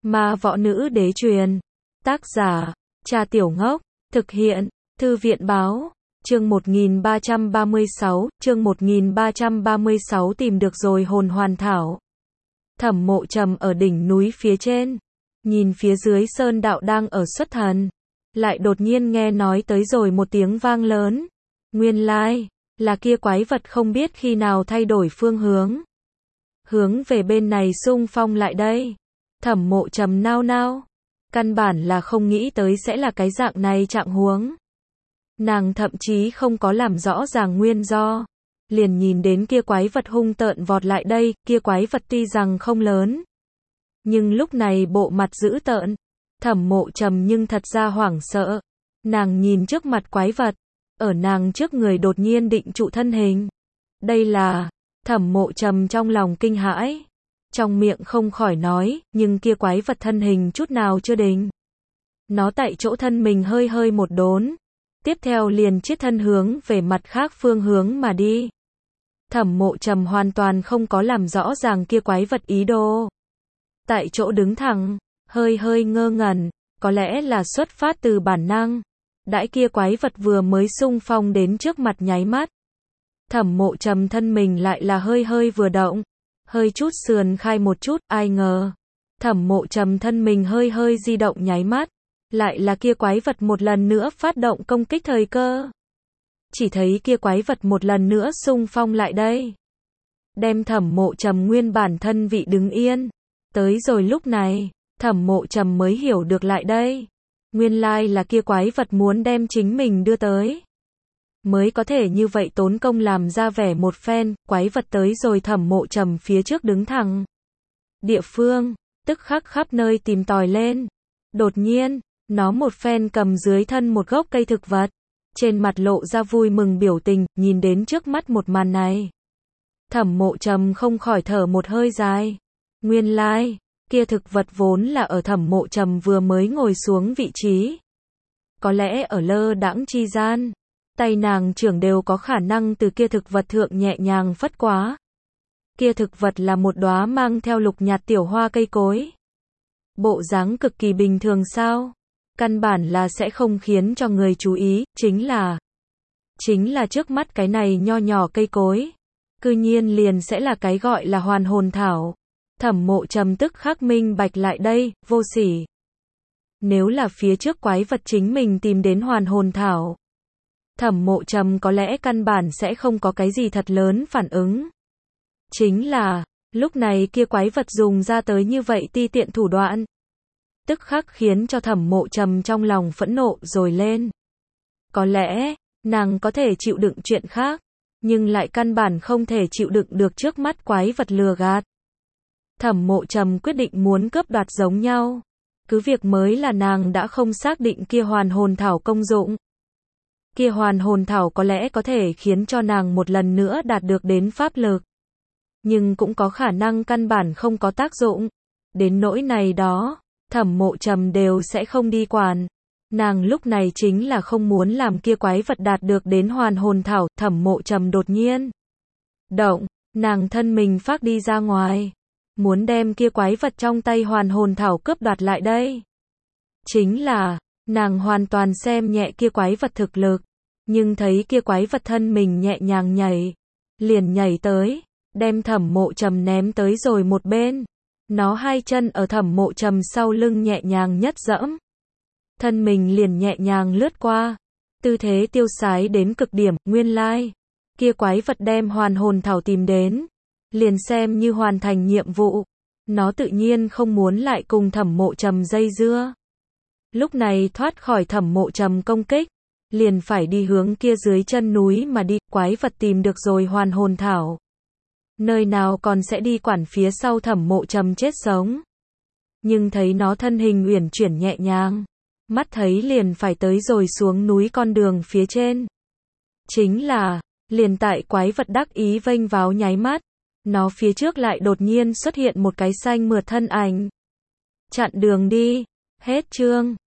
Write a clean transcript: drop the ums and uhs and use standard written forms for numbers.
Ma võ nữ đế truyền. Tác giả, Cha Tiểu Ngốc. Thực hiện, Thư viện báo. Chương 1336, chương 1336 tìm được rồi hồn hoàn thảo. Thẩm Mộ Trầm ở đỉnh núi phía trên, nhìn phía dưới sơn đạo đang ở xuất thần, lại đột nhiên nghe nói tới rồi một tiếng vang lớn. Nguyên lai, là kia quái vật không biết khi nào thay đổi phương hướng. Hướng về bên này xung phong lại đây. Thẩm Mộ Trầm nao nao, căn bản là không nghĩ tới sẽ là cái dạng này trạng huống. Nàng thậm chí không có làm rõ ràng nguyên do, liền nhìn đến kia quái vật hung tợn vọt lại đây, kia quái vật tuy rằng không lớn, nhưng lúc này bộ mặt dữ tợn. Thẩm Mộ Trầm nhưng thật ra hoảng sợ. Nàng nhìn trước mặt quái vật, ở nàng trước người đột nhiên định trụ thân hình. Đây là, Thẩm Mộ Trầm trong lòng kinh hãi, trong miệng không khỏi nói, nhưng kia quái vật thân hình chút nào chưa định. Nó tại chỗ thân mình hơi hơi một đốn, tiếp theo liền chiết thân hướng về mặt khác phương hướng mà đi. Thẩm Mộ Trầm hoàn toàn không có làm rõ ràng kia quái vật ý đồ. Tại chỗ đứng thẳng, hơi hơi ngơ ngẩn, có lẽ là xuất phát từ bản năng. Đãi kia quái vật vừa mới xung phong đến trước mặt nháy mắt, Thẩm Mộ Trầm thân mình lại là hơi hơi vừa động, hơi chút sườn khai một chút, ai ngờ. Thẩm Mộ Trầm thân mình hơi hơi di động nháy mắt, lại là kia quái vật một lần nữa phát động công kích thời cơ. Chỉ thấy kia quái vật một lần nữa xung phong lại đây, đem Thẩm Mộ Trầm nguyên bản thân vị đứng yên. Tới rồi lúc này, Thẩm Mộ Trầm mới hiểu được lại đây. Nguyên lai là kia quái vật muốn đem chính mình đưa tới, mới có thể như vậy tốn công làm ra vẻ một phen. Quái vật tới rồi Thẩm Mộ Trầm phía trước đứng thẳng địa phương, tức khắc khắp nơi tìm tòi lên. Đột nhiên, nó một phen cầm dưới thân một gốc cây thực vật, trên mặt lộ ra vui mừng biểu tình, nhìn đến trước mắt một màn này. Thẩm Mộ Trầm không khỏi thở một hơi dài. Nguyên lai, kia thực vật vốn là ở Thẩm Mộ Trầm vừa mới ngồi xuống vị trí. Có lẽ ở lơ đãng chi gian, tay nàng trưởng đều có khả năng từ kia thực vật thượng nhẹ nhàng phất quá. Kia thực vật là một đóa mang theo lục nhạt tiểu hoa cây cối. Bộ dáng cực kỳ bình thường sao? Căn bản là sẽ không khiến cho người chú ý, chính là trước mắt cái này nho nhỏ cây cối, cư nhiên liền sẽ là cái gọi là hoàn hồn thảo. Thẩm Mộ Trầm tức khắc minh bạch lại đây, vô sỉ. Nếu là phía trước quái vật chính mình tìm đến hoàn hồn thảo, Thẩm Mộ Trầm có lẽ căn bản sẽ không có cái gì thật lớn phản ứng. Chính là, lúc này kia quái vật dùng ra tới như vậy ti tiện thủ đoạn, tức khắc khiến cho Thẩm Mộ Trầm trong lòng phẫn nộ rồi lên. Có lẽ, nàng có thể chịu đựng chuyện khác, nhưng lại căn bản không thể chịu đựng được trước mắt quái vật lừa gạt. Thẩm Mộ Trầm quyết định muốn cướp đoạt giống nhau. Cứ việc mới là nàng đã không xác định kia hoàn hồn thảo công dụng. Kia hoàn hồn thảo có lẽ có thể khiến cho nàng một lần nữa đạt được đến pháp lực, nhưng cũng có khả năng căn bản không có tác dụng. Đến nỗi này đó, Thẩm Mộ Trầm đều sẽ không đi quản. Nàng lúc này chính là không muốn làm kia quái vật đạt được đến hoàn hồn thảo. Thẩm Mộ Trầm đột nhiên động, nàng thân mình phát đi ra ngoài, muốn đem kia quái vật trong tay hoàn hồn thảo cướp đoạt lại đây. Chính là, nàng hoàn toàn xem nhẹ kia quái vật thực lực, nhưng thấy kia quái vật thân mình nhẹ nhàng nhảy, liền nhảy tới, đem Thẩm Mộ Trầm ném tới rồi một bên. Nó hai chân ở Thẩm Mộ Trầm sau lưng nhẹ nhàng nhất dẫm, thân mình liền nhẹ nhàng lướt qua, tư thế tiêu sái đến cực điểm. Nguyên lai, kia quái vật đem hoàn hồn thảo tìm đến, liền xem như hoàn thành nhiệm vụ. Nó tự nhiên không muốn lại cùng Thẩm Mộ Trầm dây dưa. Lúc này thoát khỏi Thẩm Mộ Trầm công kích, liền phải đi hướng kia dưới chân núi mà đi. Quái vật tìm được rồi hoàn hồn thảo, nơi nào còn sẽ đi quản phía sau Thẩm Mộ Trầm chết sống. Nhưng thấy nó thân hình uyển chuyển nhẹ nhàng, mắt thấy liền phải tới rồi xuống núi con đường phía trên. Chính là, liền tại quái vật đắc ý vênh váo nháy mắt, nó phía trước lại đột nhiên xuất hiện một cái xanh mượt thân ảnh. Chặn đường đi. Hết chương.